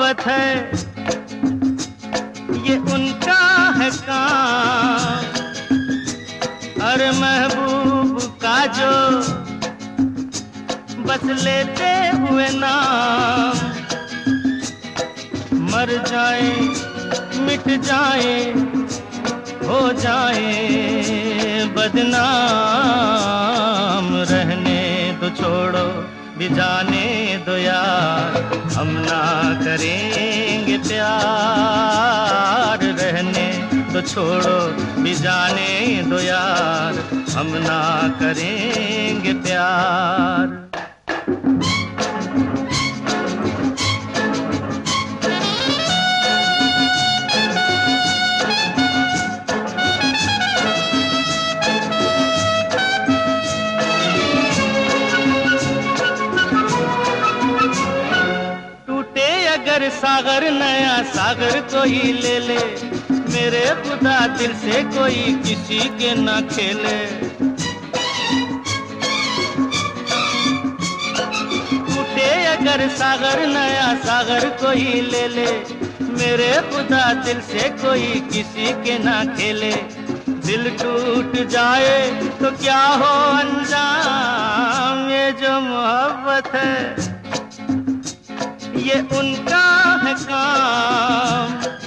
मोहब्बत है ये उनका है काम। अरे महबूब का जो बस लेते हुए नाम, मर जाए मिट जाए हो जाए बदनाम। रहने दो छोड़ो भी जाने दो यार, हम ना करेंगे प्यार। रहने दो छोड़ो भी जाने दो यार, हम ना करेंगे प्यार। अगर सागर नया सागर कोई ले ले, मेरे खुदा दिल से कोई किसी के ना खेले। टूटे अगर सागर नया सागर कोई ले ले, मेरे खुदा दिल से कोई किसी के ना खेले। दिल टूट जाए तो क्या हो अंजाम, ये जो मोहब्बत है ये उनका है काम।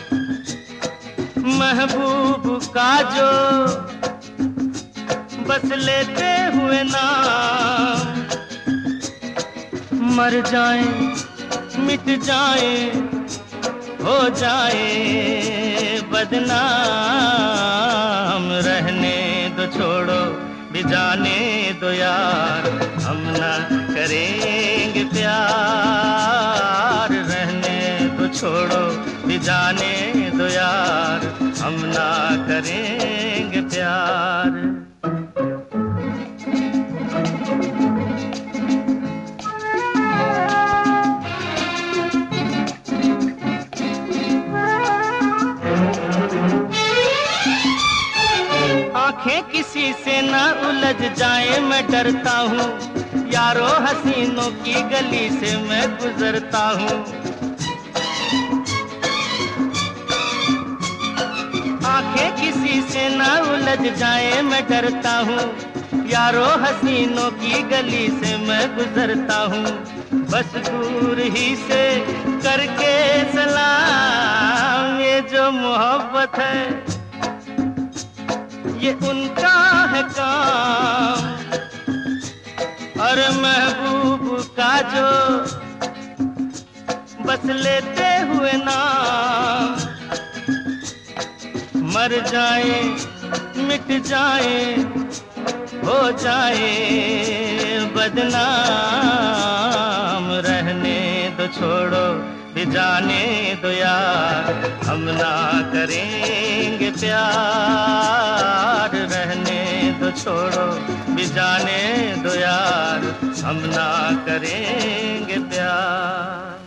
महबूब का जो बस लेते हुए नाम, मर जाए मिट जाए हो जाए बदनाम। रहने दो छोड़ो भी जाने दो यार, हम ना करेंगे प्यार। रहने दो छोड़ो भी जाने दो यार, हम ना करेंगे प्यार। आंखें किसी से ना उलझ जाए मैं डरता हूँ, यारो हसीनों की गली से मैं गुजरता हूँ। आंखें किसी से ना उलझ जाए मैं डरता हूँ, यारो हसीनों की गली से मैं गुजरता हूँ। बस दूर ही से करके सलाम, ये जो मोहब्बत है ये उनका है काम। अरे महबूब का जो बस लेते हुए नाम, मर जाए मिट जाए हो जाए बदनाम। रहने दो छोड़ो भी जाने दो यार, हम ना करेंगे प्यार। रहने दो छोड़ो भी जाने दो यार, हम ना करेंगे प्यार।